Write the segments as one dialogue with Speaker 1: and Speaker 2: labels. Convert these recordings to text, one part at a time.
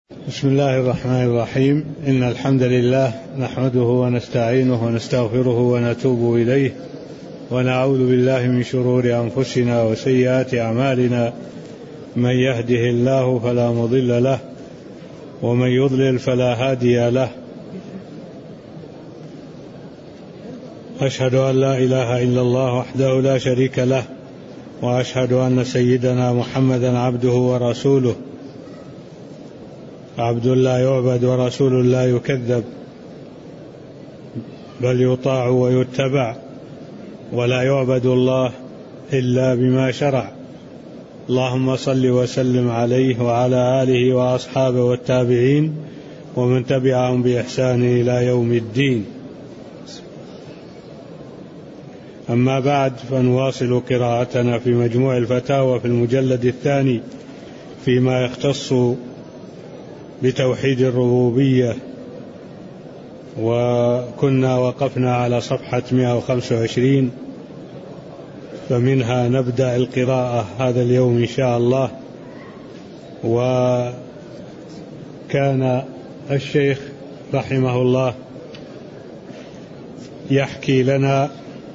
Speaker 1: بسم الله الرحمن الرحيم. إن الحمد لله نحمده ونستعينه ونستغفره ونتوب إليه، ونعوذ بالله من شرور أنفسنا وسيئات أعمالنا. من يهده الله فلا مضل له، ومن يضلل فلا هادي له. أشهد أن لا إله إلا الله وحده لا شريك له، وأشهد أن سيدنا محمدا عبده ورسوله، عبد لا يعبد ورسول لا يكذب، بل يطاع ويتبع، ولا يعبد الله إلا بما شرع. اللهم صل وسلم عليه وعلى آله وأصحابه والتابعين ومن تبعهم بإحسان إلى يوم الدين. أما بعد، فنواصل قراءتنا في مجموع الفتاوى في المجلد الثاني فيما يختص بتوحيد الربوبية، وكنا وقفنا على صفحة 125، فمنها نبدأ القراءة هذا اليوم إن شاء الله. وكان الشيخ رحمه الله يحكي لنا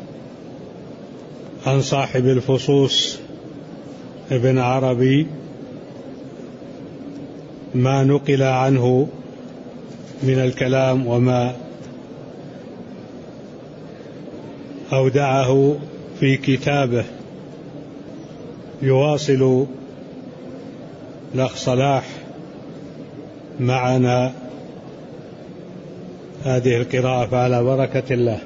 Speaker 1: عن صاحب الفصوص ابن عربي ما نقل عنه من الكلام وما أودعه في كتابه. يواصل الأخ صلاح معنا هذه القراءة، فعلى بركة الله.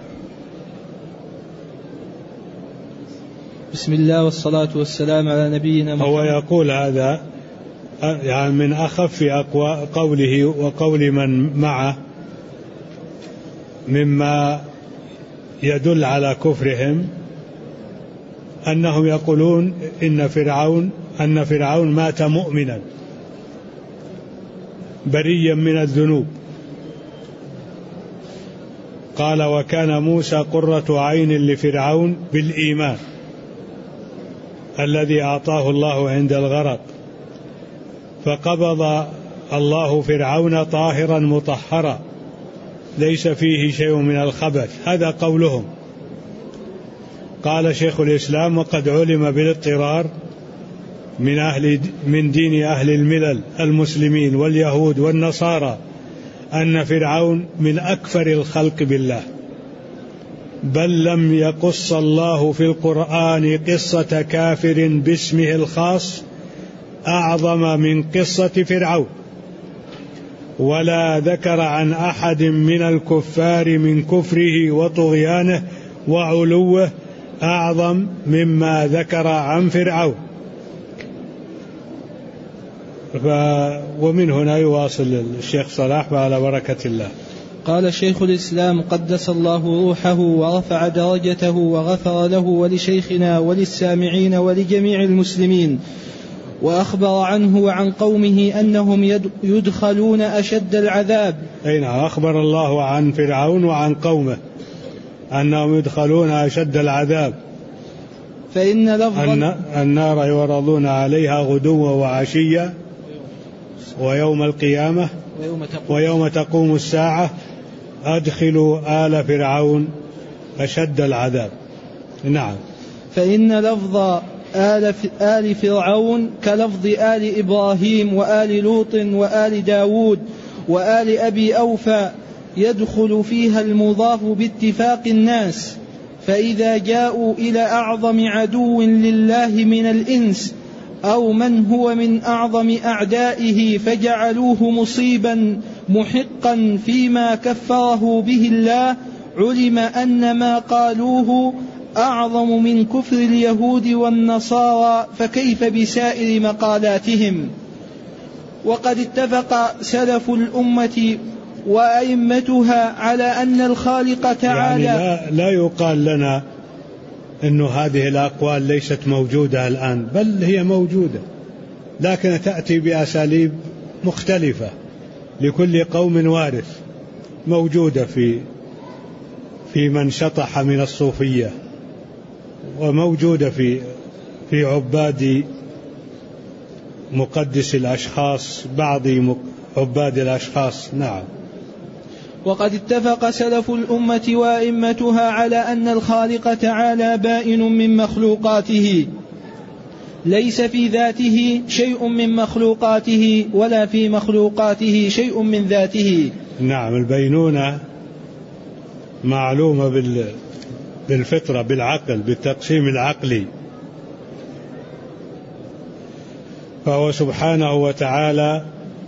Speaker 2: بسم الله والصلاة والسلام على نبينا محمد.
Speaker 1: هو يقول هذا يعني من أخف قوله وقول من معه مما يدل على كفرهم، أنهم يقولون أن فرعون مات مؤمنا بريا من الذنوب. قال: وكان موسى قرة عين لفرعون بالإيمان الذي أعطاه الله عند الغرق، فقبض الله فرعون طاهرا مطهرا ليس فيه شيء من الخبث. هذا قولهم. قال شيخ الإسلام: وقد علم بالاضطرار من دين أهل الملل المسلمين واليهود والنصارى أن فرعون من أكفر الخلق بالله، بل لم يقص الله في القرآن قصة كافر باسمه الخاص أعظم من قصة فرعون، ولا ذكر عن أحد من الكفار من كفره وطغيانه وعلوه أعظم مما ذكر عن فرعون. ومن هنا يواصل الشيخ صلاح على بركة الله.
Speaker 2: قال شيخ الإسلام قدس الله روحه ورفع درجته وغفر له ولشيخنا وللسامعين ولجميع المسلمين، وأخبر عنه وعن قومه أنهم يدخلون أشد العذاب.
Speaker 1: أين أخبر الله عن فرعون وعن قومه أنهم يدخلون أشد العذاب،
Speaker 2: فإن لفظ
Speaker 1: النار يعرضون عليها غدوا وعشيا ويوم القيامة ويوم تقوم الساعة أدخلوا آل فرعون أشد العذاب. نعم.
Speaker 2: فإن لفظ آل فرعون كلفظ آل إبراهيم وآل لوط وآل داود وآل أبي أوفى، يدخل فيها المضاف باتفاق الناس. فإذا جاءوا إلى أعظم عدو لله من الإنس أو من هو من أعظم أعدائه فجعلوه مصيبا محقا فيما كفره به الله، علم أن ما قالوه أعظم من كفر اليهود والنصارى، فكيف بسائر مقالاتهم؟ وقد اتفق سلف الأمة وأئمتها على أن الخالق تعالى
Speaker 1: يعني لا يقال لنا أن هذه الأقوال ليست موجودة الآن، بل هي موجودة، لكن تأتي بأساليب مختلفة. لكل قوم وارث، موجودة في من شطح من الصوفية، وموجودة في عباد مقدس الأشخاص، بعض عباد الأشخاص. نعم.
Speaker 2: وقد اتفق سلف الأمة وأئمتها على أن الخالق تعالى بائن من مخلوقاته، ليس في ذاته شيء من مخلوقاته ولا في مخلوقاته شيء من ذاته.
Speaker 1: نعم. البينونة معلومة بالفطرة، بالعقل، بالتقسيم العقلي. فهو سبحانه وتعالى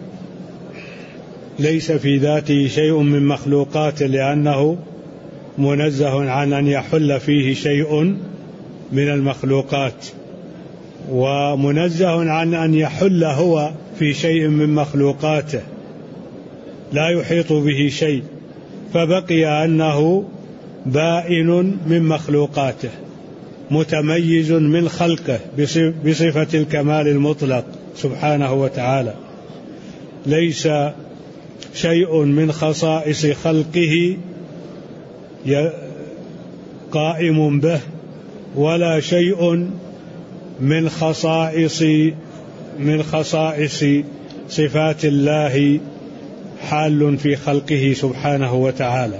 Speaker 1: ليس في ذاته شيء من مخلوقاته، لأنه منزه عن أن يحل فيه شيء من المخلوقات، ومنزه عن أن يحل هو في شيء من مخلوقاته، لا يحيط به شيء، فبقي أنه بائن من مخلوقاته متميز من خلقه بصفة الكمال المطلق سبحانه وتعالى. ليس شيء من خصائص خلقه قائم به، ولا شيء من خصائص صفات الله حال في خلقه سبحانه وتعالى.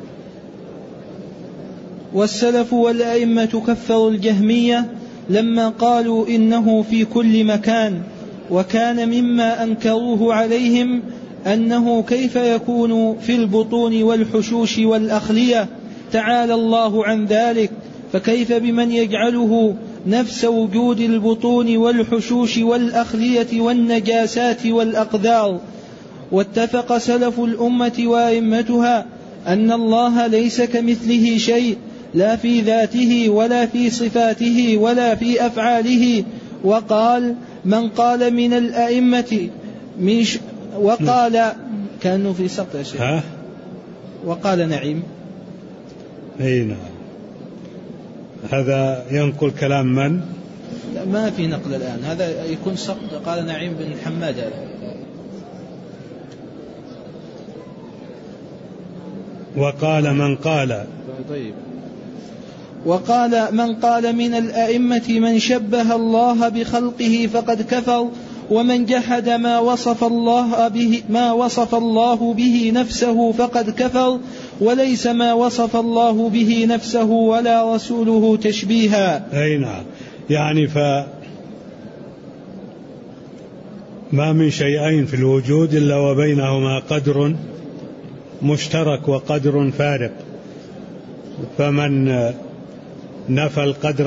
Speaker 2: والسلف والأئمة كفروا الجهمية لما قالوا إنه في كل مكان، وكان مما أنكروه عليهم أنه كيف يكون في البطون والحشوش والأخلية، تعالى الله عن ذلك، فكيف بمن يجعله نفس وجود البطون والحشوش والأخلية والنجاسات والأقدار. واتفق سلف الأمة وأئمتها أن الله ليس كمثله شيء، لا في ذاته ولا في صفاته ولا في أفعاله. وقال من قال من الأئمة وقال كانوا في سقط يا شيخ. وقال نعيم.
Speaker 1: أي نعم. هذا ينقل كلام من؟
Speaker 2: لا ما في نقل الآن، هذا يكون سقط. قال نعيم بن حماد.
Speaker 1: وقال من قال.
Speaker 2: طيب. وقال من قال من الأئمة من شبه الله بخلقه فقد كفر، ومن جحد ما وصف الله به نفسه فقد كفر، وليس ما وصف الله به نفسه ولا رسوله تشبيها.
Speaker 1: أي نعم. يعني ما من شيئين في الوجود إلا وبينهما قدر مشترك وقدر فارق، فمن نفى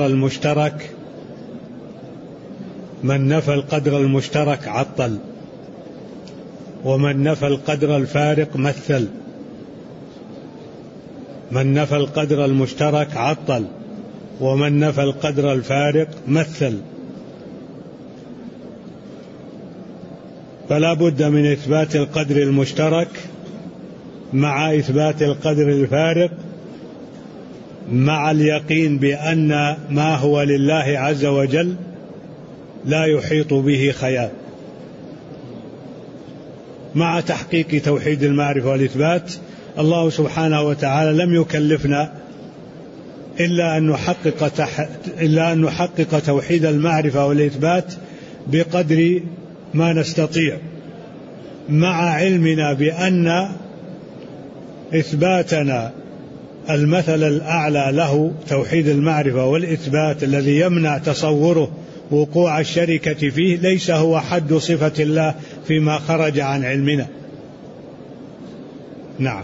Speaker 1: القدر المشترك عطل، ومن نفى القدر الفارق مثل. من نفى القدر المشترك عطل، ومن نفى القدر الفارق مثل. فلا بد من إثبات القدر المشترك مع إثبات القدر الفارق، مع اليقين بأن ما هو لله عز وجل لا يحيط به خيال، مع تحقيق توحيد المعرفة والإثبات. الله سبحانه وتعالى لم يكلفنا إلا أن نحقق توحيد المعرفة والإثبات بقدر ما نستطيع، مع علمنا بأن إثباتنا المثل الأعلى له توحيد المعرفة والإثبات الذي يمنع تصوره وقوع الشركة فيه ليس هو حد صفة الله فيما خرج عن علمنا. نعم.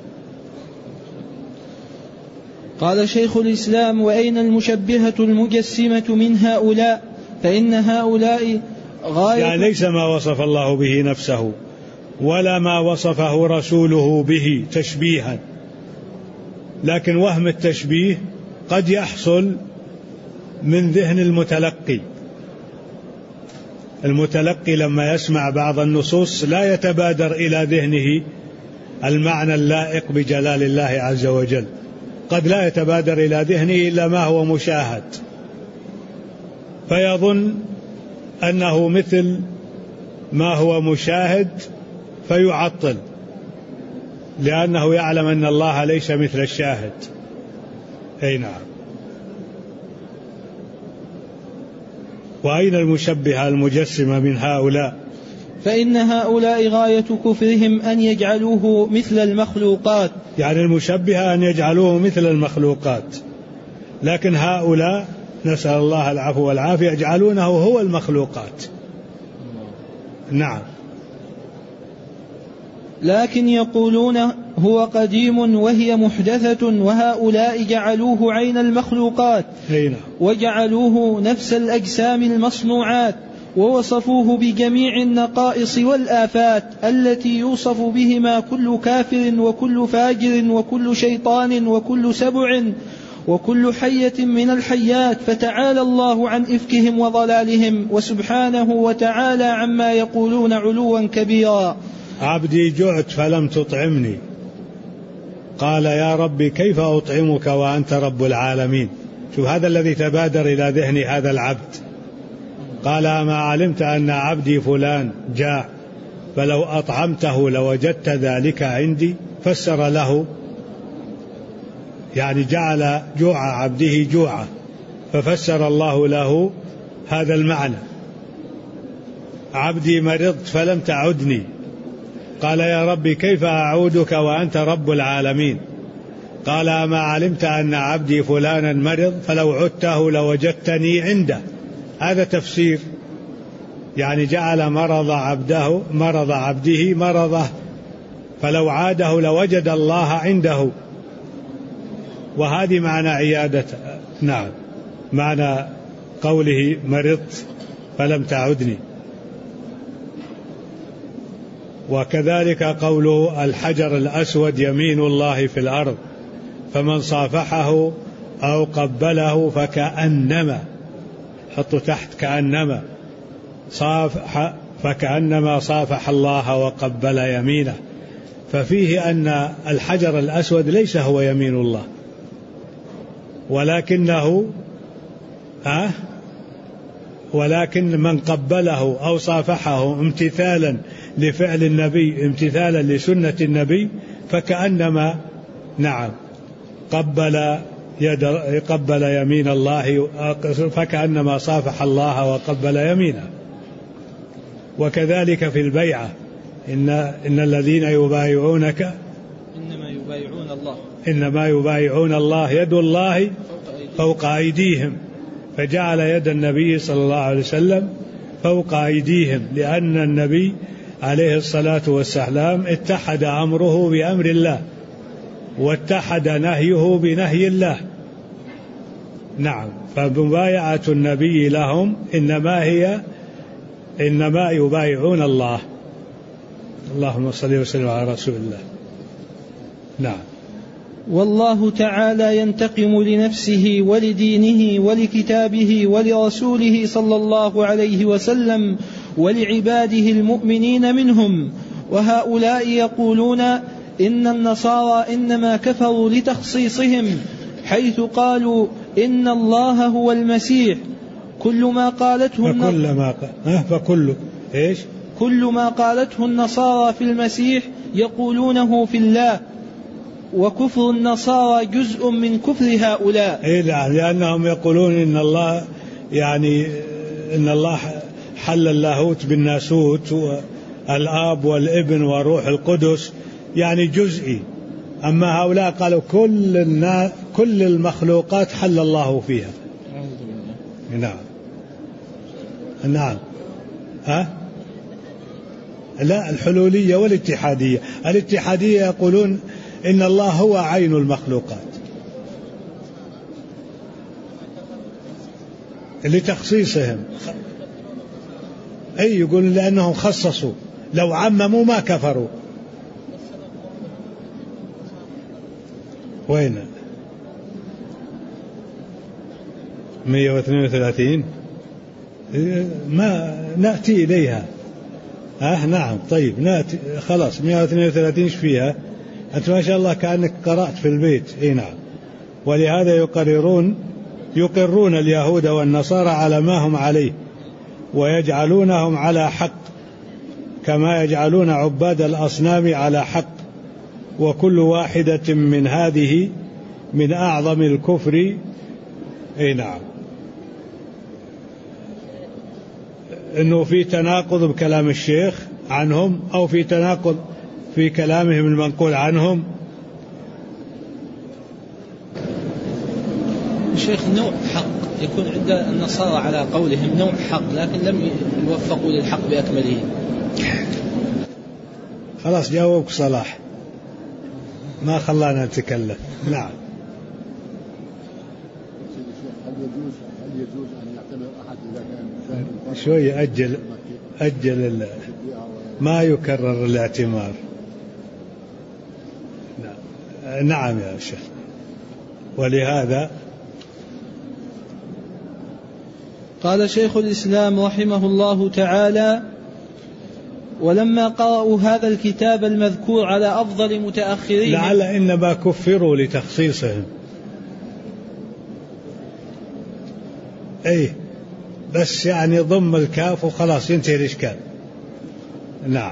Speaker 2: قال شيخ الإسلام: وأين المشبهة المجسمة من هؤلاء؟ فإن هؤلاء غاية،
Speaker 1: يعني ليس ما وصف الله به نفسه ولا ما وصفه رسوله به تشبيها، لكن وهم التشبيه قد يحصل من ذهن المتلقي لما يسمع بعض النصوص لا يتبادر إلى ذهنه المعنى اللائق بجلال الله عز وجل، قد لا يتبادر إلى ذهنه إلا ما هو مشاهد، فيظن أنه مثل ما هو مشاهد فيعطل، لأنه يعلم أن الله ليس مثل الشاهد. أي نعم. وأين المشبهة المجسمة من هؤلاء؟
Speaker 2: فإن هؤلاء غاية كفرهم أن يجعلوه مثل المخلوقات.
Speaker 1: يعني المشبهة أن يجعلوه مثل المخلوقات، لكن هؤلاء نسأل الله العفو والعافية يجعلونه هو المخلوقات. نعم.
Speaker 2: لكن يقولون هو قديم وهي محدثة، وهؤلاء جعلوه عين المخلوقات وجعلوه نفس الأجسام المصنوعات، ووصفوه بجميع النقائص والآفات التي يوصف بهما كل كافر وكل فاجر وكل شيطان وكل سبع وكل حية من الحيات، فتعالى الله عن إفكهم وضلالهم، وسبحانه وتعالى عما يقولون علوا كبيرا.
Speaker 1: عبدي جعت فلم تطعمني، قال يا ربي كيف أطعمك وأنت رب العالمين. شوف هذا الذي تبادر إلى ذهن هذا العبد. قال ما علمت أن عبدي فلان جاع فلو أطعمته لوجدت ذلك عندي. فسر له، يعني جعل جوع عبده جوعا، ففسر الله له هذا المعنى. عبدي مرضت فلم تعدني، قال يا ربي كيف أعودك وأنت رب العالمين. قال ما علمت أن عبدي فلانا مرض فلو عدته لوجدتني عنده. هذا تفسير، يعني جعل مرض عبده مرضه، فلو عاده لوجد الله عنده. وهذه معنى عيادته. نعم، معنى قوله مرضت فلم تعدني. وكذلك قوله الحجر الأسود يمين الله في الأرض، فمن صافحه أو قبله فكأنما، حطوا تحت كأنما، فكأنما صافح الله وقبل يمينه. ففيه أن الحجر الأسود ليس هو يمين الله، ولكن من قبله أو صافحه امتثالا لفعل النبي، امتثالا لسنة النبي، فكأنما نعم قبل يمين الله، فكأنما صافح الله وقبل يمينه. وكذلك في البيعة، إن الذين يبايعونك إنما يبايعون الله يد الله فوق أيديهم، فجعل يد النبي صلى الله عليه وسلم فوق أيديهم، لأن النبي عليه الصلاة والسلام اتحد أمره بأمر الله واتحد نهيه بنهي الله. نعم، فمبايعة النبي لهم إنما يبايعون الله. اللهم صل وسلم على رسول الله. نعم.
Speaker 2: والله تعالى ينتقم لنفسه ولدينه ولكتابه ولرسوله صلى الله عليه وسلم ولعباده المؤمنين منهم. وهؤلاء يقولون إن النصارى إنما كفروا لتخصيصهم، حيث قالوا إن الله هو المسيح. كل ما قالته النصارى في المسيح يقولونه في الله، وكفر النصارى جزء من كفر هؤلاء.
Speaker 1: لأنهم يقولون إن الله حل اللاهوت بالناسوت، والآب والابن وروح القدس، يعني جزئي. أما هؤلاء قالوا كل المخلوقات حل الله فيها. نعم. لا، الحلولية والاتحادية. الاتحادية يقولون إن الله هو عين المخلوقات لتخصيصهم. يقول لأنهم خصصوا، لو عمموا ما كفروا. وين 132 ما نأتي إليها. نعم، طيب نأتي خلاص. 132 ايش فيها؟ أنت ما شاء الله كأنك قرأت في البيت. نعم. ولهذا يقرون اليهود والنصارى على ما هم عليه، ويجعلونهم على حق، كما يجعلون عباد الأصنام على حق. وكل واحدة من هذه من أعظم الكفر. نعم. أنه في تناقض بكلام الشيخ عنهم أو في تناقض في كلامهم المنقول عنهم.
Speaker 2: الشيخ نوع حق يكون عند النصارى على قولهم نوع حق لكن لم يوفقوا للحق بأكمله.
Speaker 1: خلاص جاوبك صلاح ما خلانا نتكلم. نعم.
Speaker 3: هل يجوز أن يعتبر أحد إذا كان
Speaker 1: شوي أجل ما يكرر الاعتمار. نعم يا شيخ. ولهذا
Speaker 2: قال شيخ الإسلام رحمه الله تعالى: ولما قرأوا هذا الكتاب المذكور على أفضل متأخرين،
Speaker 1: لعل إنما كفروا لتخصيصهم. أي بس يعني ضم الكاف وخلاص ينتهي الإشكال. نعم.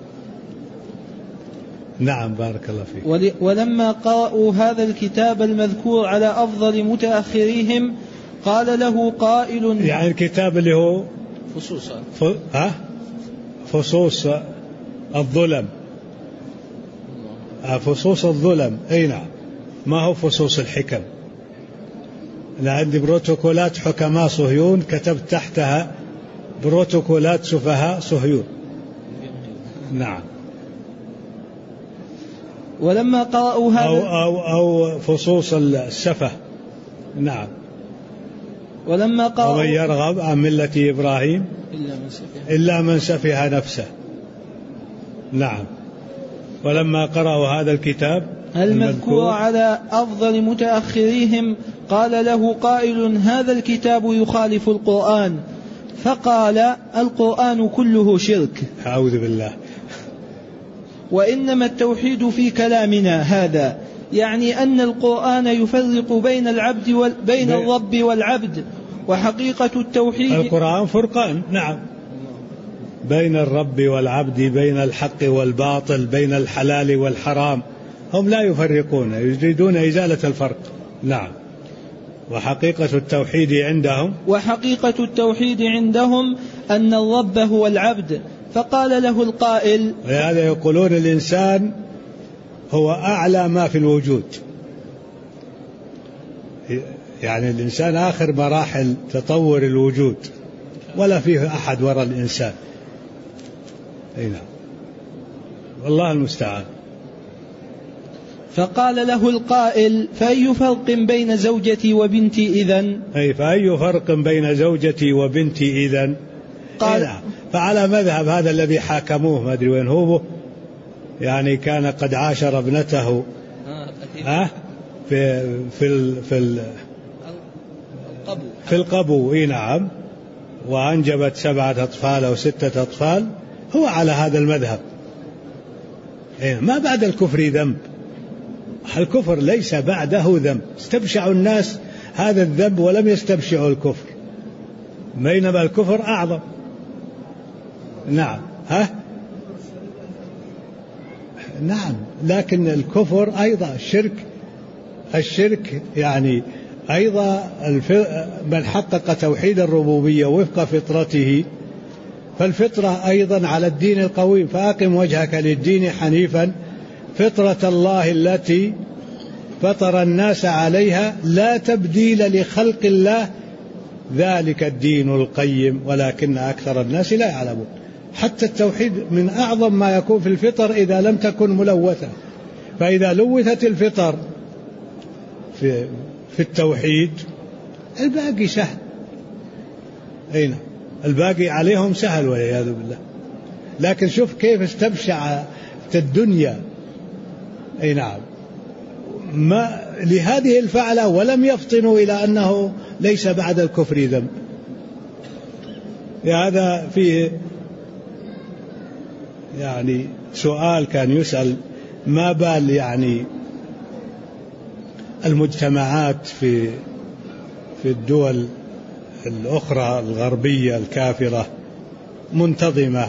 Speaker 1: نعم بارك الله فيك.
Speaker 2: ولما قرأوا هذا الكتاب المذكور على أفضل متأخريهم قال له قائل،
Speaker 1: يعني الكتاب اللي هو فصوص الظلم. فصوص الظلم. أي نعم. ما هو فصوص الحكم. أنا عندي بروتوكولات حكماء صهيون كتبت تحتها بروتوكولات سفهاء صهيون. نعم.
Speaker 2: ولما قرأوا هذا
Speaker 1: أو فصوص السفه. نعم.
Speaker 2: ولما قرأوا
Speaker 1: ومن يرغب عن ملة إبراهيم إلا من سفه نفسه. نعم. ولما قرأوا هذا الكتاب
Speaker 2: المذكور على أفضل متأخريهم قال له قائل: هذا الكتاب يخالف القرآن. فقال: القرآن كله شرك.
Speaker 1: أعوذ بالله.
Speaker 2: وإنما التوحيد في كلامنا هذا يعني أن القرآن يفرق بين العبد بين الرب والعبد، وحقيقة التوحيد
Speaker 1: القرآن فرقان. نعم. بين الرب والعبد، بين الحق والباطل، بين الحلال والحرام. هم لا يفرقون، يريدون إزالة الفرق. نعم. وحقيقة التوحيد عندهم أن الرب هو العبد. فقال له القائل، ولهذا يقولون الإنسان هو أعلى ما في الوجود، يعني الإنسان آخر مراحل تطور الوجود ولا فيه أحد وراء الإنسان. نعم. والله المستعان.
Speaker 2: فقال له القائل: فأي فرق بين زوجتي وبنتي إذن؟
Speaker 1: أي فأي فرق بين زوجتي وبنتي إذن؟ قال نعم. فعلى مذهب هذا الذي حاكموه ما أدري وين هو، يعني كان قد عاشر ابنته في القبو. نعم. وأنجبت 7 أطفال أو 6 أطفال. هو على هذا المذهب. ما بعد الكفر ذنب. الكفر ليس بعده ذنب. استبشعوا الناس هذا الذنب ولم يستبشعوا الكفر، بينما الكفر أعظم. نعم. نعم. لكن الكفر أيضا الشرك يعني أيضا من حقق توحيد الربوبية وفق فطرته، فالفطرة أيضا على الدين القويم. فأقم وجهك للدين حنيفا فطرة الله التي فطر الناس عليها لا تبديل لخلق الله ذلك الدين القيم ولكن أكثر الناس لا يعلمون. حتى التوحيد من أعظم ما يكون في الفطر إذا لم تكن ملوثة. فإذا لوثت الفطر في التوحيد الباقي سهل. أين الباقي عليهم سهل والعياذ بالله. لكن شوف كيف استبشع الدنيا. أي نعم. ما لهذه الفعلة ولم يفطنوا إلى أنه ليس بعد الكفر ذنب. هذا فيه يعني سؤال كان يسأل: ما بال يعني المجتمعات في الدول الأخرى الغربية الكافرة منتظمة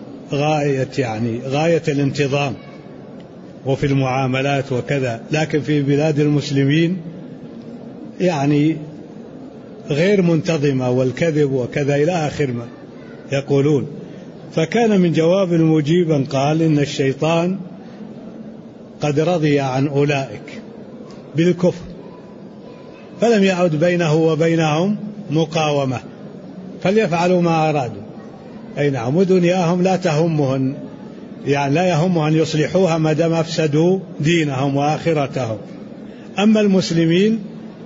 Speaker 1: غاية الانتظام وفي المعاملات وكذا، لكن في بلاد المسلمين يعني غير منتظمة والكذب وكذا إلى آخر ما. يقولون. فكان من جواب مجيبا قال إن الشيطان قد رضي عن أولئك بالكفر فلم يعد بينه وبينهم مقاومة فليفعلوا ما أرادوا. أي نعم. ودنياهم لا تهمهم، يعني لا يهمهم أن يصلحوها ما دام أفسدوا دينهم وآخرتهم. أما المسلمين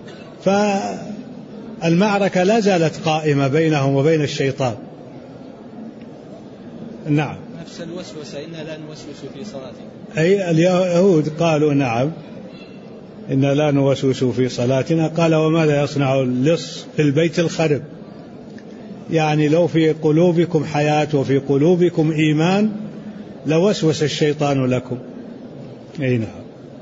Speaker 1: فالمعركة لا زالت قائمة بينهم وبين الشيطان. نعم.
Speaker 2: نفس الوسوسة إنا لا نوسوس في صلاتنا.
Speaker 1: أي اليهود قالوا نعم إنا لا نوسوس في صلاتنا. قال وماذا يصنع اللص في البيت الخرب؟ يعني لو في قلوبكم حياة وفي قلوبكم إيمان لوسوس الشيطان لكم. أي نعم.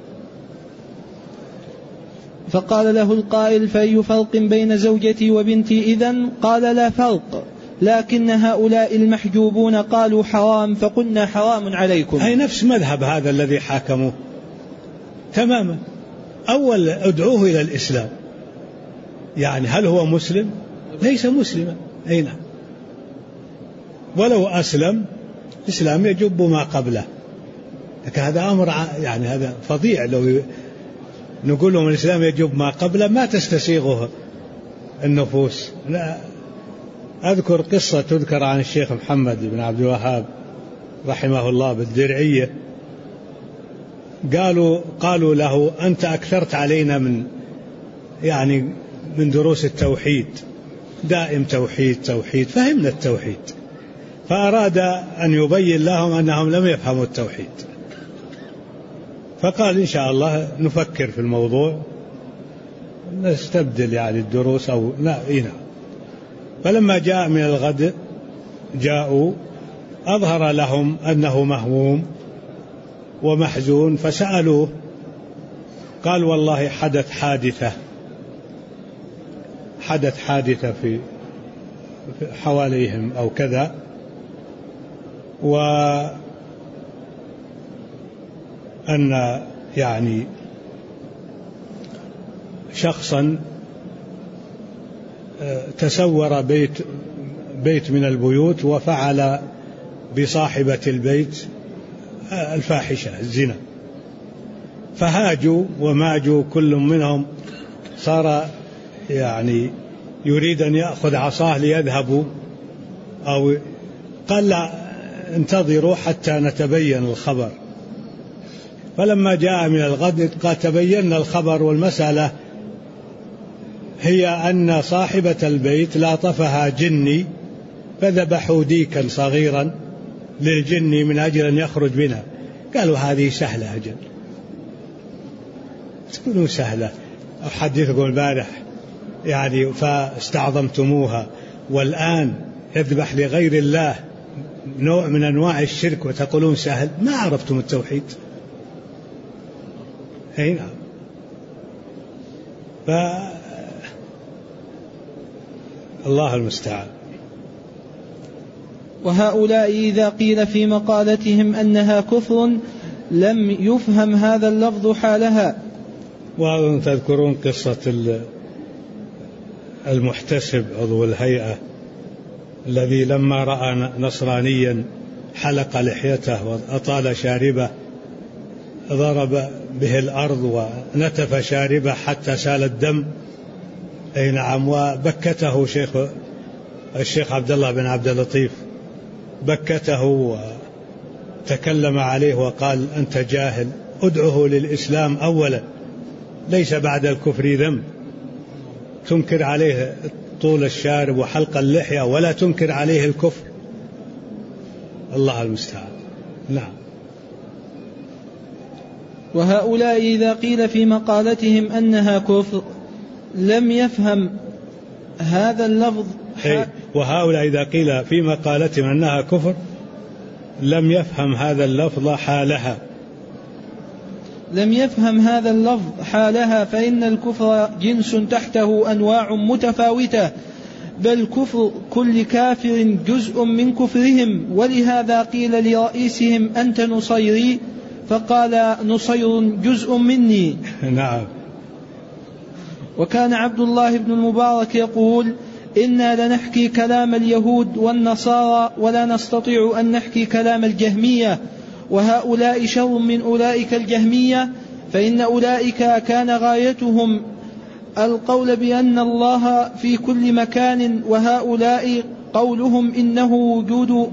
Speaker 2: فقال له القائل فأي فرق بين زوجتي وبنتي إذن؟ قال لا فرق، لكن هؤلاء المحجوبون قالوا حرام فقلنا حرام عليكم.
Speaker 1: أي نفس مذهب هذا الذي حاكموه تماما. أول ادعوه إلى الإسلام، يعني هل هو مسلم؟ ليس مسلما. أي نعم. ولو أسلم الإسلام يجب ما قبله، لكن هذا أمر يعني هذا فظيع. لو نقول لهم الإسلام يجب ما قبله ما تستسيغه النفوس. لا. أذكر قصة تذكر عن الشيخ محمد بن عبد الوهاب رحمه الله بالدرعية. قالوا له أنت أكثرت علينا من دروس التوحيد، دائم توحيد توحيد، فهمنا التوحيد. فأراد أن يبين لهم أنهم لم يفهموا التوحيد، فقال إن شاء الله نفكر في الموضوع نستبدل الدروس أو لا. فلما جاء من الغد جاءوا أظهر لهم أنه مهموم ومحزون، فسألوه قال والله حدث حادثة في حواليهم أو كذا، وأن شخصا تسور بيت من البيوت وفعل بصاحبة البيت الفاحشة الزنا، فهاجوا وماجوا كل منهم صار يريد أن يأخذ عصاه ليذهبوا، أو قال لا انتظروا حتى نتبين الخبر. فلما جاء من الغد قال تبينا الخبر، والمسألة هي أن صاحبة البيت لاطفها جني فذبحوا ديكا صغيرا للجني من أجل أن يخرج منها. قالوا هذه سهلة، أجل تكونوا سهلة. أحدثكم البارح فاستعظمتموها، والآن يذبح لغير الله نوع من أنواع الشرك وتقولون سهل. ما عرفتم التوحيد. أي نعم. الله المستعان.
Speaker 2: وهؤلاء إذا قيل في مقالتهم أنها كفر لم يفهم هذا اللفظ حالها.
Speaker 1: وأظن تذكرون قصة المحتسب عضو الهيئة الذي لما رأى نصرانيا حلق لحيته وأطال شاربه ضرب به الأرض ونتف شاربه حتى سال الدم. أي نعم. وبكته الشيخ عبد الله بن عبد اللطيف، بكته وتكلم عليه وقال أنت جاهل، ادعه للإسلام أولا، ليس بعد الكفر ذنب. تنكر عليه طول الشارب وحلق اللحية ولا تنكر عليه الكفر. الله المستعان. نعم.
Speaker 2: وهؤلاء إذا قيل في مقالتهم أنها كفر لم يفهم هذا اللفظ.
Speaker 1: وهؤلاء إذا قيل في مقالتهم أنها كفر لم يفهم هذا اللفظ حالها.
Speaker 2: لم يفهم هذا اللفظ حالها، فإن الكفر جنس تحته أنواع متفاوتة، بل كفر كل كافر جزء من كفرهم. ولهذا قيل لرئيسهم أنت نصيري، فقال نصير جزء مني.
Speaker 1: نعم.
Speaker 2: وكان عبد الله بن المبارك يقول إنا لنحكي كلام اليهود والنصارى ولا نستطيع أن نحكي كلام الجهمية، وهؤلاء شر من أولئك الجهمية، فإن أولئك كان غايتهم القول بأن الله في كل مكان، وهؤلاء قولهم إنه وجود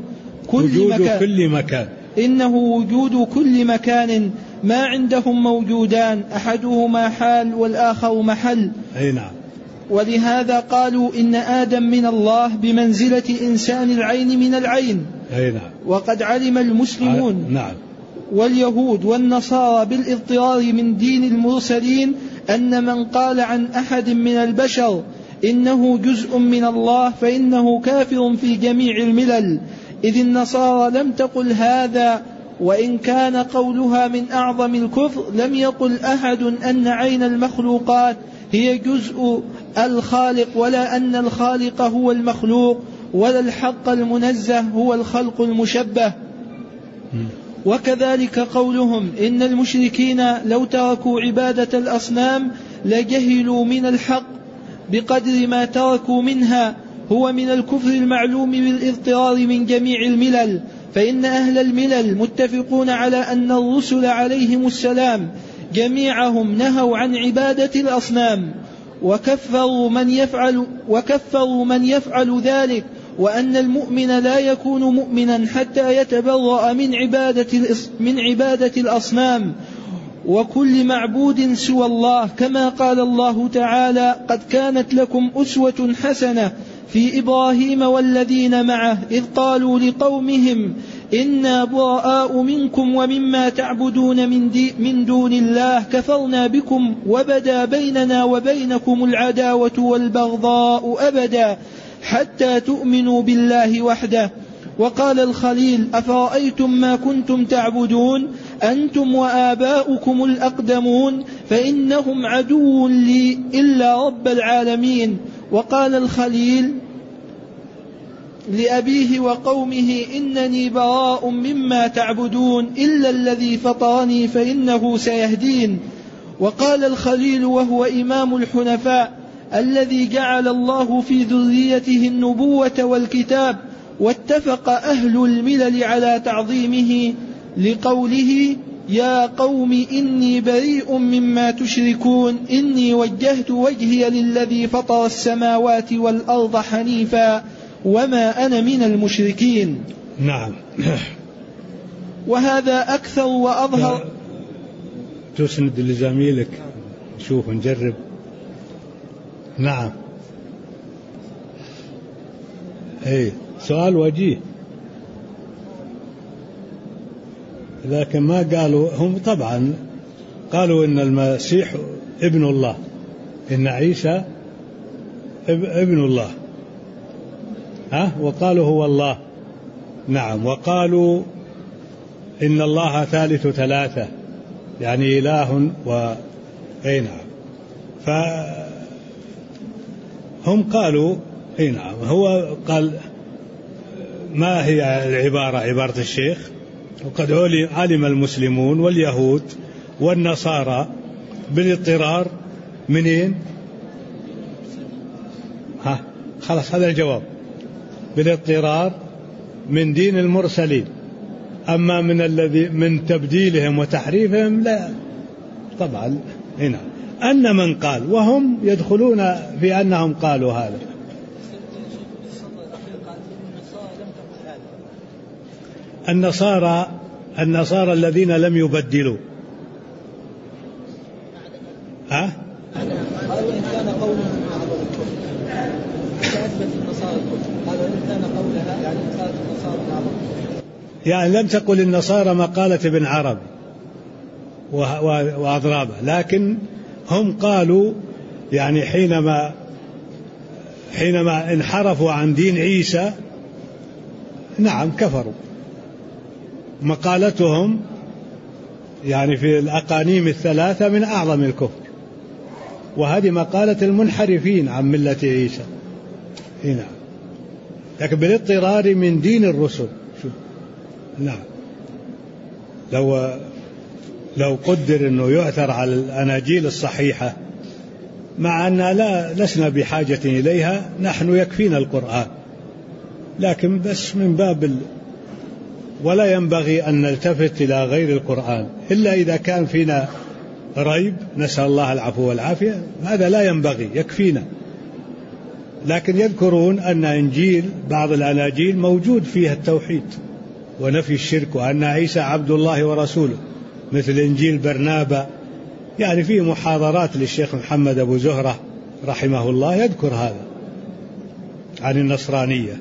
Speaker 2: كل مكان ما عندهم موجودان، أحدهما حال والآخر محل.
Speaker 1: أي نعم.
Speaker 2: ولهذا قالوا إن آدم من الله بمنزلة إنسان العين من العين.
Speaker 1: أي نعم.
Speaker 2: وقد علم المسلمون
Speaker 1: نعم.
Speaker 2: واليهود والنصارى بالاضطرار من دين المرسلين أن من قال عن أحد من البشر إنه جزء من الله فإنه كافر في جميع الملل، إذ النصارى لم تقل هذا، وإن كان قولها من أعظم الكفر. لم يقل أحد أن عين المخلوقات هي جزء الخالق، ولا أن الخالق هو المخلوق، ولا الحق المنزه هو الخلق المشبه. وكذلك قولهم إن المشركين لو تركوا عبادة الأصنام لجهلوا من الحق بقدر ما تركوا منها، هو من الكفر المعلوم بالاضطرار من جميع الملل، فإن أهل الملل متفقون على أن الرسل عليهم السلام جميعهم نهوا عن عبادة الأصنام، وكفروا من يفعل ذلك، وأن المؤمن لا يكون مؤمنا حتى يتبرأ من عبادة الأصنام وكل معبود سوى الله، كما قال الله تعالى: قد كانت لكم أسوة حسنة في إبراهيم والذين معه إذ قالوا لقومهم إنا براء منكم ومما تعبدون من دون الله كفرنا بكم وبدا بيننا وبينكم العداوة والبغضاء أبدا حتى تؤمنوا بالله وحده. وقال الخليل: أفرأيتم ما كنتم تعبدون أنتم وآباؤكم الأقدمون فإنهم عدو لي إلا رب العالمين. وقال الخليل لأبيه وقومه: إنني براء مما تعبدون إلا الذي فطرني فإنه سيهدين. وقال الخليل وهو إمام الحنفاء الذي جعل الله في ذريته النبوة والكتاب: واتفق أهل الملل على تعظيمه لقوله: يا قوم إني بريء مما تشركون إني وجهت وجهي للذي فطر السماوات والأرض حنيفا وما أنا من المشركين.
Speaker 1: نعم.
Speaker 2: وهذا أكثر وأظهر.
Speaker 1: تسند لزميلك، شوف نجرب. نعم. اي سؤال وجيه، لكن ما قالوا هم. طبعا قالوا إن المسيح ابن الله، إن عيسى ابن الله، وقالوا هو الله. نعم. وقالوا إن الله ثالث ثلاثة، يعني إله أي نعم. فهم قالوا أي نعم. هو قال ما هي عبارة الشيخ؟ وقد علم المسلمون واليهود والنصارى بالاضطرار منين؟ خلاص هذا الجواب، بالاضطرار من دين المرسلين. أما من تبديلهم وتحريفهم لا. طبعا هنا أن من قال، وهم يدخلون في أنهم قالوا هذا. النصارى الذين لم يبدلوا.
Speaker 2: قالوا إن كان قولهم أثبت النصارى قالوا إن كان قولها يعني قالت النصارى
Speaker 1: يعني لم تقل النصارى مقالة ابن عربي وأضرابه، لكن هم قالوا يعني حينما انحرفوا عن دين عيسى نعم كفروا. مقالتهم يعني في الأقانيم الثلاثة من أعظم الكفر، وهذه مقالة المنحرفين عن ملة عيسى. هنا لكن بالاضطرار من دين الرسل. نعم. لو قدر أنه يؤثر على الأناجيل الصحيحة مع أن لسنا بحاجة إليها، نحن يكفينا القرآن، لكن بس من باب ولا ينبغي أن نلتفت إلى غير القرآن إلا إذا كان فينا ريب، نسأل الله العفو والعافية، هذا لا ينبغي، يكفينا. لكن يذكرون أن إنجيل بعض الأناجيل موجود فيها التوحيد ونفي الشرك، وأن عيسى عبد الله ورسوله، مثل إنجيل برنابا. يعني فيه محاضرات للشيخ محمد أبو زهرة رحمه الله يذكر هذا عن النصرانية.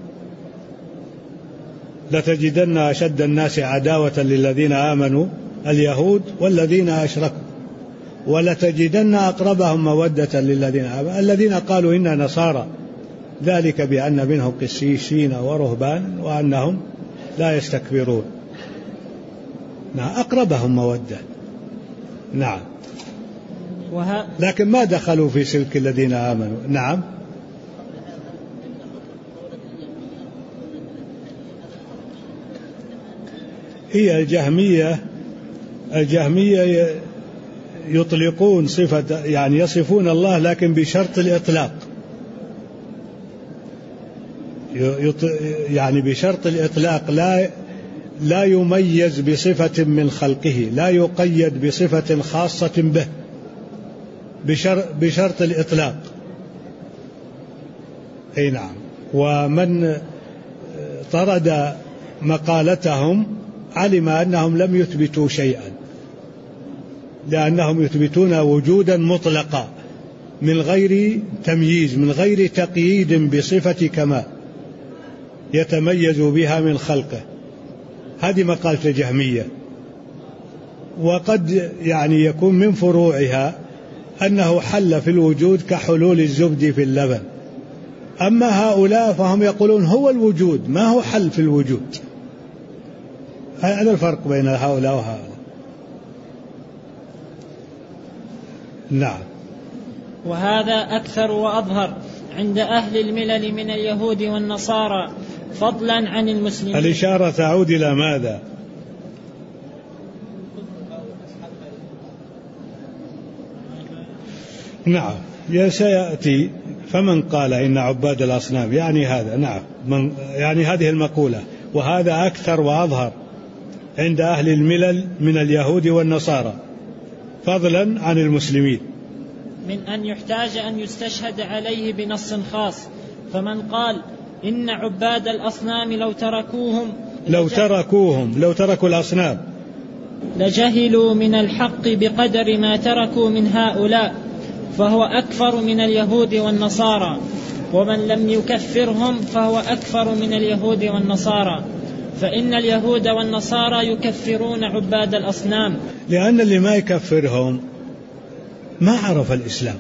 Speaker 1: لتجدن أشد الناس عداوة للذين آمنوا اليهود والذين أشركوا ولتجدن أقربهم مودة للذين آمنوا الذين قالوا إنا نصارى، ذلك بأن منهم قسيسين ورهبان وأنهم لا يستكبرون. أقربهم مودة، نعم، لكن ما دخلوا في سلك الذين آمنوا. نعم. هي الجهمية يطلقون صفة، يعني يصفون الله لكن بشرط الإطلاق، يعني بشرط الإطلاق، لا يميز بصفة من خلقه، لا يقيد بصفة خاصة به، بشرط الإطلاق. أي نعم. ومن طرد مقالتهم علم أنهم لم يثبتوا شيئا، لأنهم يثبتون وجودا مطلقا من غير تمييز، من غير تقييد بصفة كمال يتميز بها من خلقه. هذه مقالة الجهمية. وقد يعني يكون من فروعها أنه حل في الوجود كحلول الزبد في اللبن. أما هؤلاء فهم يقولون هو الوجود، ما هو حل في الوجود. هذا الفرق بين هؤلاء وهؤلاء. نعم.
Speaker 4: وهذا أكثر وأظهر عند أهل الملل من اليهود والنصارى فضلا عن المسلمين.
Speaker 1: الإشارة تعود إلى ماذا؟ نعم، سيأتي. فمن قال إن عباد الأصنام، يعني هذا، نعم، يعني هذه المقولة. وهذا أكثر وأظهر عند أهل الملل من اليهود والنصارى فضلا عن المسلمين،
Speaker 4: من أن يحتاج أن يستشهد عليه بنص خاص. فمن قال إن عباد الأصنام لو تركوا الأصنام لجهلوا من الحق بقدر ما تركوا من هؤلاء، فهو أكفر من اليهود والنصارى. ومن لم يكفرهم فهو أكفر من اليهود والنصارى، فإن اليهود والنصارى يكفرون عباد الأصنام،
Speaker 1: لأن اللي ما يكفرهم ما عرف الإسلام،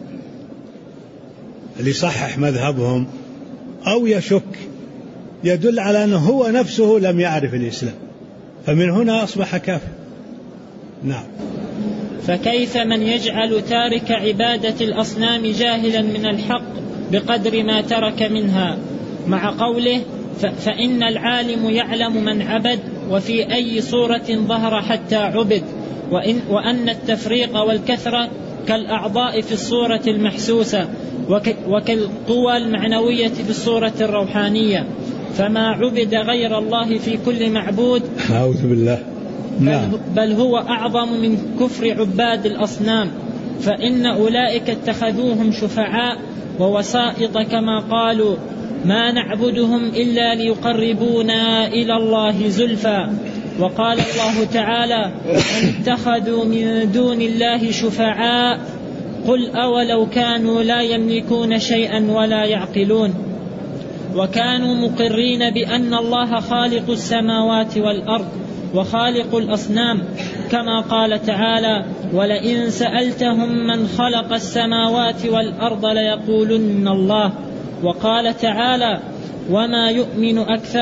Speaker 1: اللي صحح مذهبهم أو يشك يدل على أنه هو نفسه لم يعرف الإسلام، فمن هنا أصبح كافر. نعم.
Speaker 4: فكيف من يجعل تارك عبادة الأصنام جاهلا من الحق بقدر ما ترك منها، مع قوله فإن العالم يعلم من عبد وفي أي صورة ظهر حتى عبد، وأن التفريق والكثرة كالأعضاء في الصورة المحسوسة وكالقوى المعنوية في الصورة الروحانية، فما عبد غير الله في كل معبود
Speaker 1: أعوذ بالله.
Speaker 4: بل هو أعظم من كفر عباد الأصنام، فإن أولئك اتخذوهم شفعاء ووسائط كما قالوا ما نعبدهم إلا ليقربونا إلى الله زلفى. وقال الله تعالى أن اتخذوا من دون الله شفعاء قل أولو كانوا لا يملكون شيئا ولا يعقلون. وكانوا مقرين بأن الله خالق السماوات والأرض وخالق الأصنام، كما قال تعالى ولئن سألتهم من خلق السماوات والأرض ليقولن الله. وقال تعالى وما يؤمن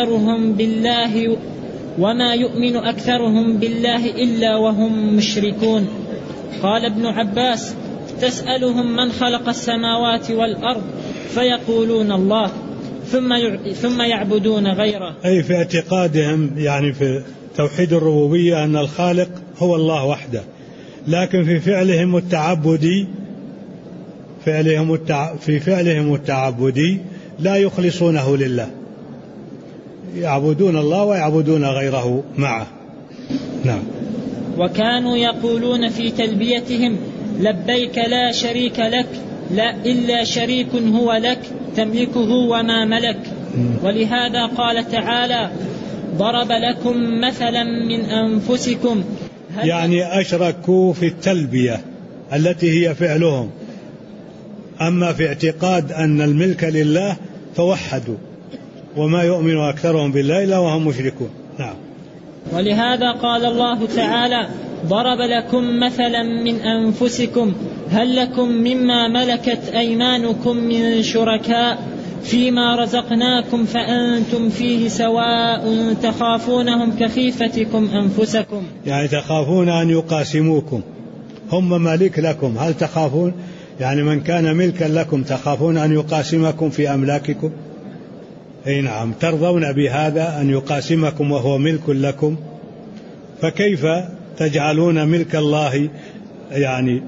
Speaker 4: أكثرهم بالله إلا وهم مشركون. قال ابن عباس تسألهم من خلق السماوات والأرض فيقولون الله ثم يعبدون غيره.
Speaker 1: أي في اعتقادهم، يعني في توحيد الربوبية، أن الخالق هو الله وحده، لكن في فعلهم التعبدي في فعلهم التعبدي لا يخلصونه لله، يعبدون الله ويعبدون غيره معه. نعم.
Speaker 4: وكانوا يقولون في تلبيتهم: لبيك لا شريك لك لا إلا شريك هو لك تملكه وما ملك. ولهذا قال تعالى: ضرب لكم مثلا من أنفسكم.
Speaker 1: يعني أشركوا في التلبية التي هي فعلهم، أما في اعتقاد أن الملك لله فوحدوا، وما يؤمن أكثرهم بالله إلا وهم مشركون. نعم.
Speaker 4: ولهذا قال الله تعالى: ضرب لكم مثلا من أنفسكم هل لكم مما ملكت أيمانكم من شركاء فيما رزقناكم فأنتم فيه سواء تخافونهم كخيفتكم أنفسكم.
Speaker 1: يعني تخافون أن يقاسموكم، هم مالك لكم، هل تخافون يعني من كان ملكا لكم تخافون أن يقاسمكم في أملاككم؟ أي نعم، ترضون بهذا أن يقاسمكم وهو ملك لكم، فكيف تجعلون ملك الله يعني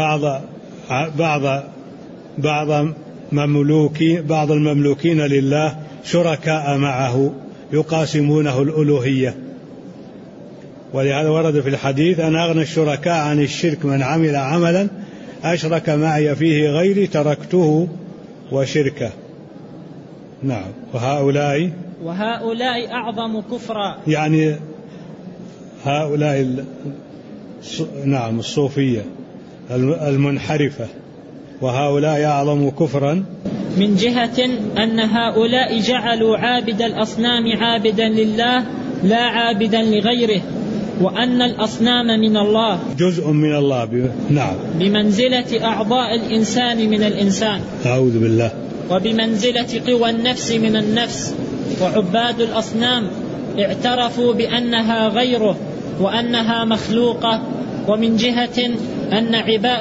Speaker 1: بعض المملوكين لله شركاء معه يقاسمونه الألوهية. ولهذا ورد في الحديث: أنا أغنى الشركاء عن الشرك من عمل عملا أشرك معي فيه غيري تركته وشركه. نعم.
Speaker 4: وهؤلاء أعظم كفرا،
Speaker 1: يعني هؤلاء نعم الصوفية المنحرفة، وهؤلاء أعظم كفرا
Speaker 4: من جهة أن هؤلاء جعلوا عابد الأصنام عابدا لله لا عابدا لغيره، وأن الأصنام من الله،
Speaker 1: جزء من الله. نعم.
Speaker 4: بمنزلة أعضاء الإنسان من الإنسان،
Speaker 1: أعوذ بالله،
Speaker 4: وبمنزلة قوى النفس من النفس. وعباد الأصنام اعترفوا بأنها غيره وأنها مخلوقة. ومن جهة أن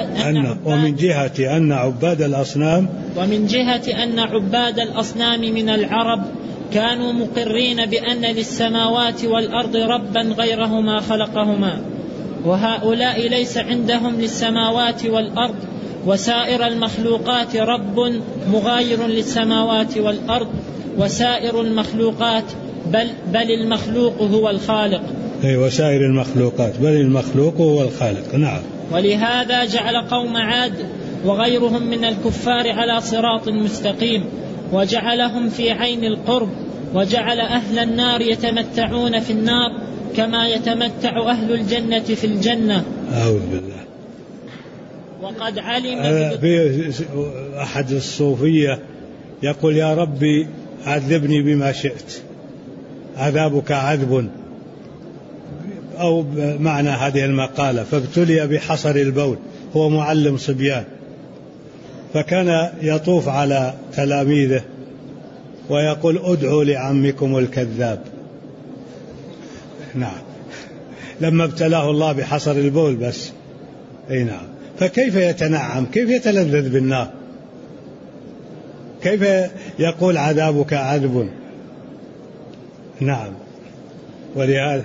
Speaker 4: عباد الأصنام من العرب كانوا مقرين بأن للسماوات والأرض ربا غيره ما خلقهما، وهؤلاء ليس عندهم للسماوات والأرض وسائر المخلوقات رب مغاير للسماوات والأرض وسائر المخلوقات، بل المخلوق هو الخالق.
Speaker 1: وسائر المخلوقات بل المخلوق هو الخالق. نعم.
Speaker 4: ولهذا جعل قوم عاد وغيرهم من الكفار على صراط مستقيم، وجعلهم في عين القرب، وجعل أهل النار يتمتعون في النار كما يتمتع أهل الجنة في الجنة.
Speaker 1: أعوذ بالله.
Speaker 4: وقد علم
Speaker 1: أحد الصوفية يقول: يا ربي عذبني بما شئت، عذابك عذب، أو معنى هذه المقالة: فابتلي بحصر البول. هو معلم صبيان، فكان يطوف على تلاميذه ويقول: ادعوا لعمكم الكذاب. نعم. لما ابتلاه الله بحصر البول بس. أي نعم. فكيف يتنعم؟ كيف يتلذذ بالنار؟ كيف يقول عذابك عذب؟ نعم. ولهذا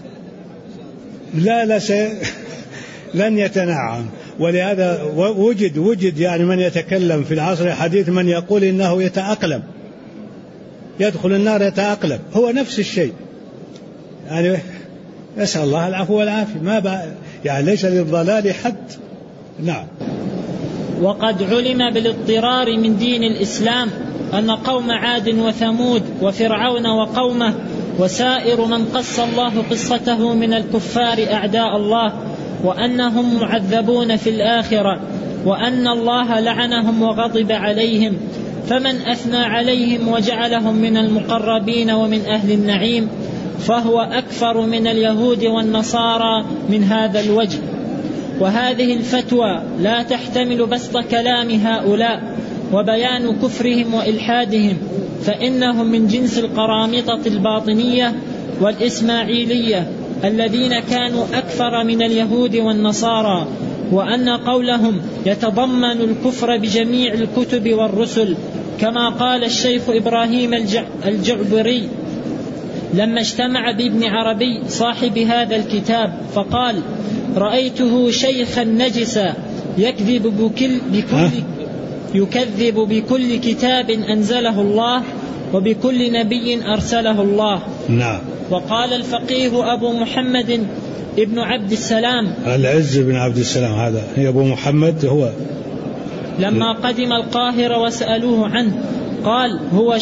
Speaker 1: لن يتنعم. ولهذا وجد يعني من يتكلم في العصر الحديث من يقول إنه يتأقلم، يدخل النار يتأقلم، هو نفس الشيء. يعني نسأل الله العفو والعافية، يعني ليس للضلال حد. نعم.
Speaker 4: وقد علم بالاضطرار من دين الإسلام أن قوم عاد وثمود وفرعون وقومه وسائر من قص الله قصته من الكفار أعداء الله، وأنهم معذبون في الآخرة، وأن الله لعنهم وغضب عليهم، فمن أثنى عليهم وجعلهم من المقربين ومن أهل النعيم فهو أكفر من اليهود والنصارى من هذا الوجه. وهذه الفتوى لا تحتمل بسط كلام هؤلاء وبيان كفرهم وإلحادهم، فإنهم من جنس القرامطة الباطنية والإسماعيلية الذين كانوا أكثر من اليهود والنصارى، وأن قولهم يتضمن الكفر بجميع الكتب والرسل، كما قال الشيخ إبراهيم الجعبري لما اجتمع بابن عربي صاحب هذا الكتاب فقال: رأيته شيخا نجسا يكذب بكل يكذب بكل كتاب أنزله الله وبكل نبي أرسله الله.
Speaker 1: نعم.
Speaker 4: وقال الفقيه أبو محمد ابن عبد السلام
Speaker 1: العز بن عبد السلام، هذا هي أبو محمد، هو
Speaker 4: لما قدم القاهرة وسألوه عنه قال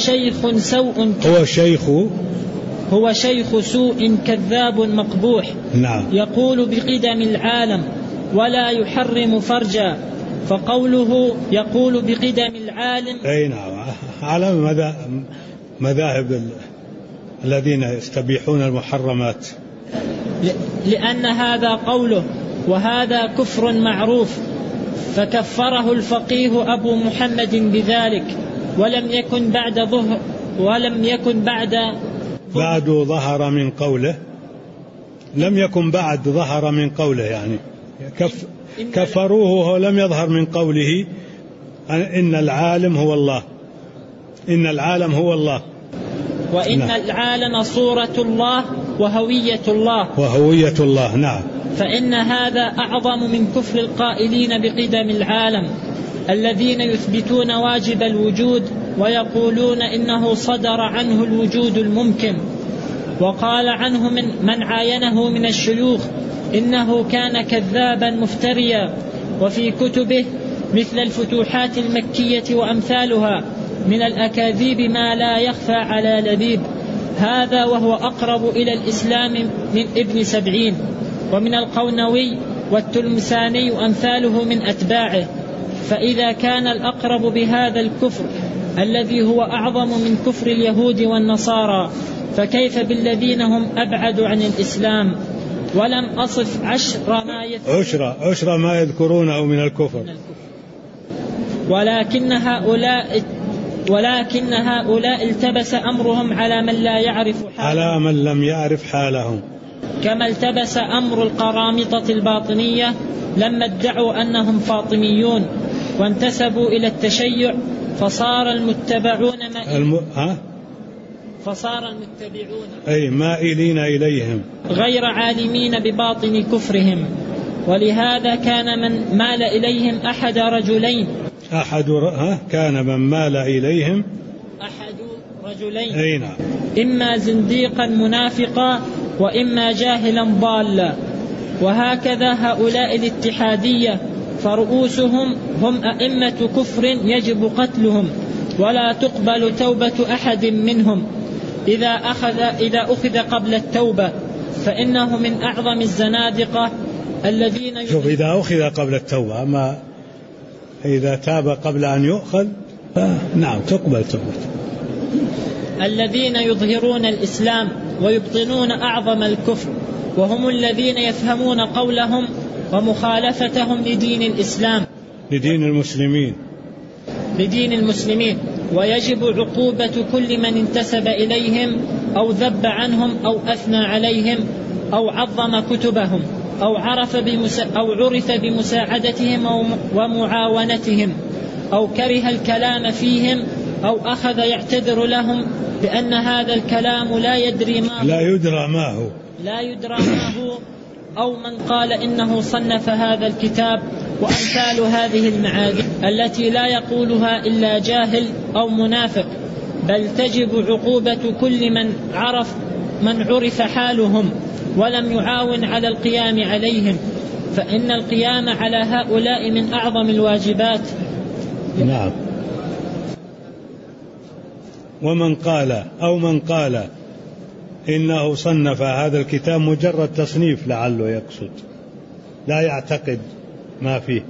Speaker 4: هو شيخ سوء كذاب مقبوح.
Speaker 1: نعم.
Speaker 4: يقول بقدم العالم ولا يحرم فرجا، فقوله يقول بقدم العالم
Speaker 1: أي نعم، على مذاهب الذين يستبيحون المحرمات،
Speaker 4: لأن هذا قوله وهذا كفر معروف، فكفره الفقيه أبو محمد بذلك، ولم يكن بعد
Speaker 1: ظهر من قوله، لم يكن بعد ظهر من قوله، يعني كفروه وهو لم يظهر من قوله إن العالم هو الله، إن العالم هو الله،
Speaker 4: وإن نعم. العالم صورة الله وهوية الله.
Speaker 1: نعم.
Speaker 4: فإن هذا أعظم من كفر القائلين بقدم العالم الذين يثبتون واجب الوجود ويقولون إنه صدر عنه الوجود الممكن. وقال عنه من عاينه من الشيوخ إنه كان كذابا مفتريا، وفي كتبه مثل الفتوحات المكية وأمثالها من الأكاذيب ما لا يخفى على لبيب، هذا وهو أقرب إلى الإسلام من ابن سبعين، ومن القونوي والتلمساني وأمثاله من أتباعه. فإذا كان الأقرب بهذا الكفر الذي هو أعظم من كفر اليهود والنصارى، فكيف بالذين هم أبعد عن الإسلام؟ ولم أصف عشر
Speaker 1: ما يذكرونه من الكفر،
Speaker 4: ولكن هؤلاء التبس أمرهم على من لا يعرف
Speaker 1: على من لم يعرف حالهم،
Speaker 4: كما التبس أمر القرامطة الباطنية لما ادعوا أنهم فاطميون وانتسبوا إلى التشيع، فصار المتبعون
Speaker 1: مائلين إليهم
Speaker 4: غير عالمين بباطن كفرهم. ولهذا كان من مال إليهم أحد رجلين
Speaker 1: أي نعم.
Speaker 4: إما زنديقا منافقا وإما جاهلا ضالا. وهكذا هؤلاء الاتحادية فرؤوسهم هم أئمة كفر يجب قتلهم، ولا تقبل توبة أحد منهم إذا أخذ قبل التوبة، فإنه من أعظم الزنادقة الذين
Speaker 1: إذا أخذ قبل التوبة، أما إذا تاب قبل أن يؤخذ نعم تقبل توبته.
Speaker 4: الذين يظهرون الإسلام ويبطنون أعظم الكفر، وهم الذين يفهمون قولهم ومخالفتهم لدين الإسلام،
Speaker 1: لدين
Speaker 4: المسلمين. ويجب عقوبة كل من انتسب إليهم أو ذب عنهم أو أثنى عليهم أو عظم كتبهم أو عرف بمساعدتهم ومعاونتهم أو كره الكلام فيهم أو أخذ يعتذر لهم بأن هذا الكلام لا يدرى ما هو، أو من قال إنه صنف هذا الكتاب، وأمثال هذه المعاذير التي لا يقولها إلا جاهل أو منافق. بل تجب عقوبة كل من عرف حالهم ولم يعاون على القيام عليهم، فإن القيام على هؤلاء من أعظم الواجبات.
Speaker 1: نعم. ومن قال إنه صنف هذا الكتاب مجرد تصنيف لعله يقصد، لا يعتقد ما فيه.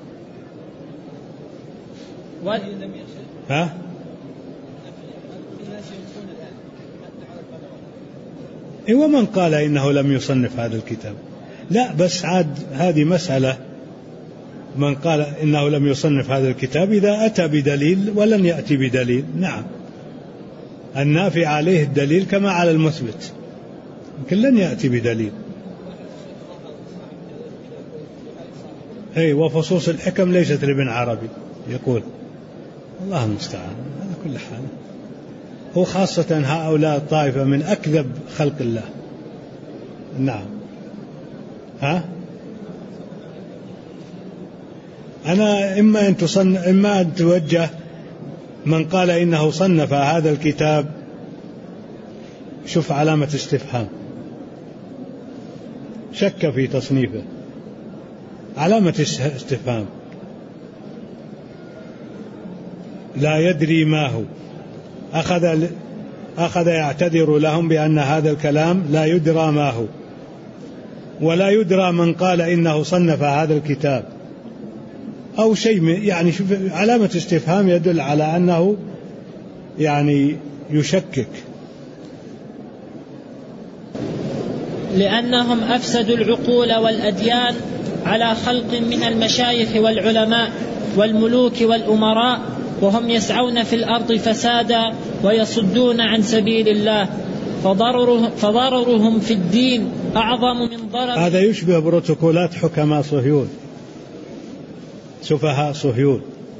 Speaker 1: ومن قال إنه لم يصنف هذا الكتاب، لا بس عاد هذه مسألة. من قال إنه لم يصنف هذا الكتاب إذا أتى بدليل ولن يأتي بدليل، نعم النافي عليه الدليل كما على المثبت، لكن لن يأتي بدليل. وفصوص الحكم ليست لابن عربي، يقول الله المستعان. على كل حال هو خاصة هؤلاء الطائفة من أكذب خلق الله. نعم. أنا إما أن توجه من قال إنه صنف هذا الكتاب، شوف علامة استفهام، شك في تصنيفه، علامة استفهام، لا يدري ما هو، أخذ يعتذر لهم بأن هذا الكلام لا يدرى ما هو، ولا يدرى من قال إنه صنف هذا الكتاب أو شيء، يعني شوف علامة استفهام يدل على أنه يعني يشكك.
Speaker 4: لأنهم أفسدوا العقول والأديان على خلق من المشايخ والعلماء والملوك والأمراء، وهم يسعون في الأرض فسادا ويصدون عن سبيل الله، فضررهم في الدين أعظم من ضرر.
Speaker 1: هذا يشبه بروتوكولات حكماء صهيون، سفهاء صهيون،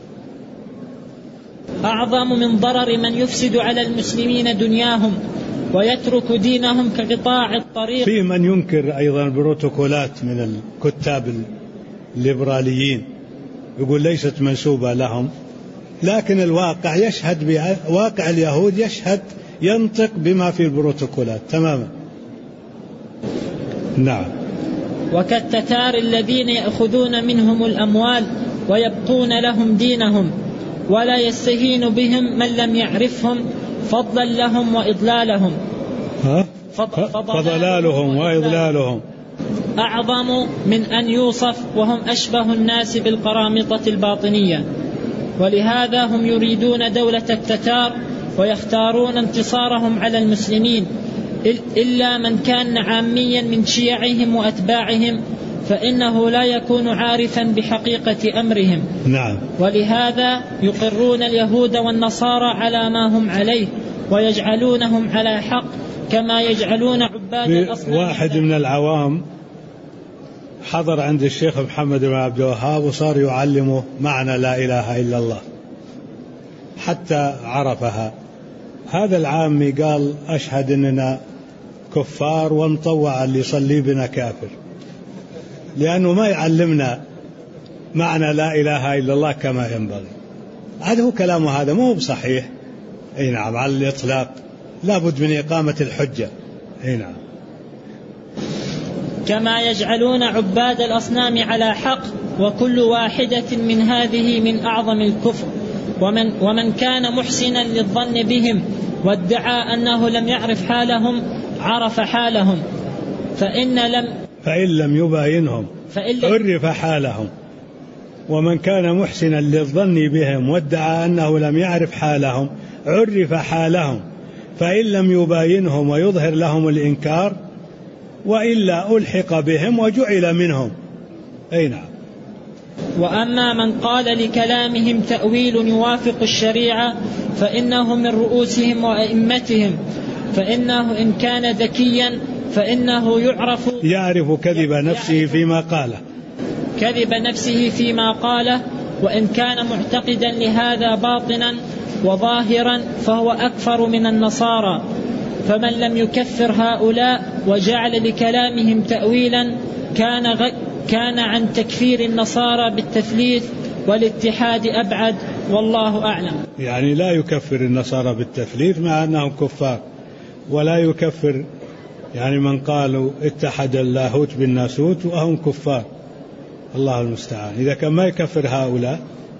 Speaker 4: أعظم من ضرر من يفسد على المسلمين دنياهم ويترك دينهم كقطاع الطريق.
Speaker 1: في من ينكر أيضا البروتوكولات من الكتاب الليبراليين، يقول ليست منسوبة لهم، لكن الواقع يشهد، واقع اليهود يشهد، ينطق بما في البروتوكولات تماما. نعم.
Speaker 4: وكالتتار الذين يأخذون منهم الأموال ويبقون لهم دينهم، ولا يستهين بهم من لم يعرفهم، فضلا لهم وإضلالهم.
Speaker 1: فضلالهم وإضلالهم
Speaker 4: أعظم من أن يوصف، وهم أشبه الناس بالقرامطة الباطنية. ولهذا هم يريدون دولة التتار ويختارون انتصارهم على المسلمين، إلا من كان عاميا من شيعهم وأتباعهم فإنه لا يكون عارفا بحقيقة أمرهم.
Speaker 1: نعم.
Speaker 4: ولهذا يقرون اليهود والنصارى على ما هم عليه ويجعلونهم على حق، كما يجعلون عباد الأصنام.
Speaker 1: واحد من العوام حضر عند الشيخ محمد بن عبد الوهاب وصار يعلمه معنى لا إله إلا الله حتى عرفها. هذا العامي قال أشهد أننا كفار ومطوع اللي يصلي بنا كافر، لأنه ما يعلمنا معنى لا إله إلا الله كما ينبغي. هذا هو كلامه، هذا مو بصحيح. أي نعم، على الإطلاق لابد من إقامة الحجة. أي نعم.
Speaker 4: كما يجعلون عباد الأصنام على حق، وكل واحدة من هذه من أعظم الكفر. ومن كان محسنا للظن بهم وادعى أنه لم يعرف حالهم عرف حالهم، فإن لم
Speaker 1: يباينهم عرف حالهم. ومن كان محسنا للظن بهم وادعى أنه لم يعرف حالهم عرف حالهم، فإن لم يباينهم ويظهر لهم الإنكار، وإلا ألحق بهم وجعل منهم. أي نعم.
Speaker 4: وأما من قال لكلامهم تأويل يوافق الشريعة فإنه من رؤوسهم وأئمتهم، فإنه إن كان ذكيا فإنه يعرف كذب نفسه فيما قاله، وإن كان معتقدا لهذا باطنا وظاهرا فهو أكفر من النصارى. فمن لم يكفر هؤلاء وجعل لكلامهم تأويلا كان عن تكفير النصارى بالتثليث والاتحاد أبعد، والله أعلم.
Speaker 1: يعني لا يكفر النصارى بالتثليث مع أنهم كفار، ولا يكفر يعني من قالوا اتحد اللاهوت بالناسوت وهم كفار، الله المستعان. إذا كان ما يكفر هؤلاء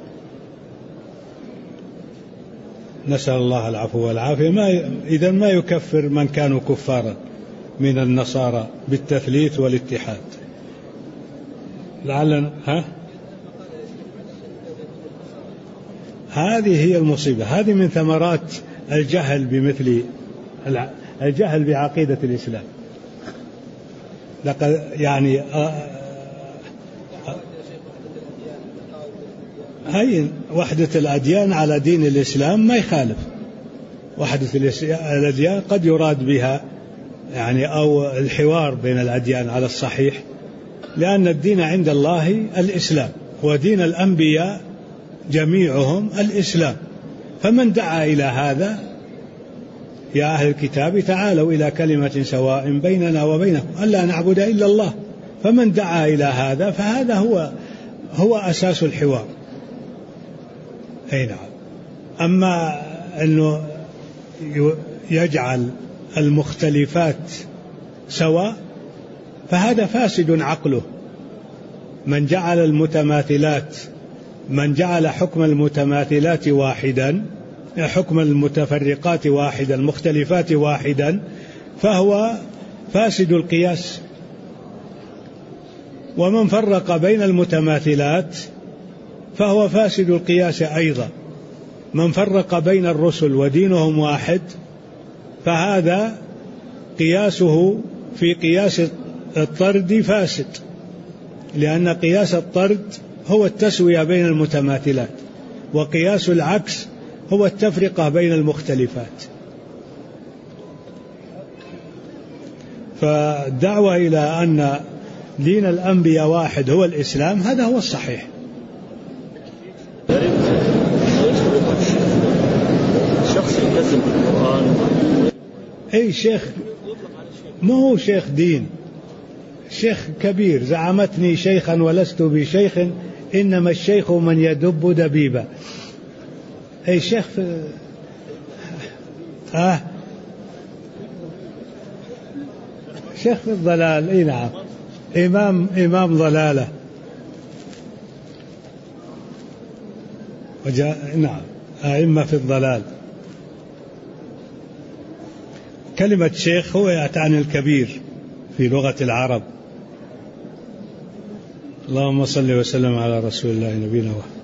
Speaker 1: نسأل الله العفو والعافية، إذا ما يكفر من كانوا كفارا من النصارى بالتثليث والاتحاد. لعلنا هذه هي المصيبة، هذه من ثمرات الجهل بعقيدة الإسلام. لقد يعني هي وحدة الأديان على دين الإسلام ما يخالف. وحدة الأديان قد يراد بها يعني أو الحوار بين الأديان على الصحيح، لأن الدين عند الله الإسلام، ودين الأنبياء جميعهم الإسلام. فمن دعا إلى هذا يا أهل الكتاب تعالوا إلى كلمة سواء بيننا وبينكم ألا نعبد إلا الله، فمن دعا إلى هذا فهذا هو أساس الحوار. أي نعم. أما أنه يجعل المختلفات سواء فهذا فاسد عقله. من جعل حكم المتماثلات واحدا، حكم المتفرقات واحدا، المختلفات واحدا، فهو فاسد القياس. ومن فرق بين المتماثلات فهو فاسد القياس أيضا. من فرق بين الرسل ودينهم واحد فهذا قياسه في قياس الطرد فاسد، لأن قياس الطرد هو التسوية بين المتماثلات، وقياس العكس هو التفرقة بين المختلفات. فالدعوة إلى أن دين الأنبياء واحد هو الإسلام هذا هو الصحيح.
Speaker 5: شخص يلتزم بالقرآن
Speaker 1: أي شيخ، ما هو شيخ دين، شيخ كبير. زعمتني شيخا ولست بشيخ، إنما الشيخ من يدب دبيبا. أي شيخ شيخ في الضلال. أي نعم، إمام ضلالة. نعم، أئمة في الضلال. كلمة شيخ هو تعني الكبير في لغة العرب. اللهم صل وسلم على رسول الله نبينا محمد.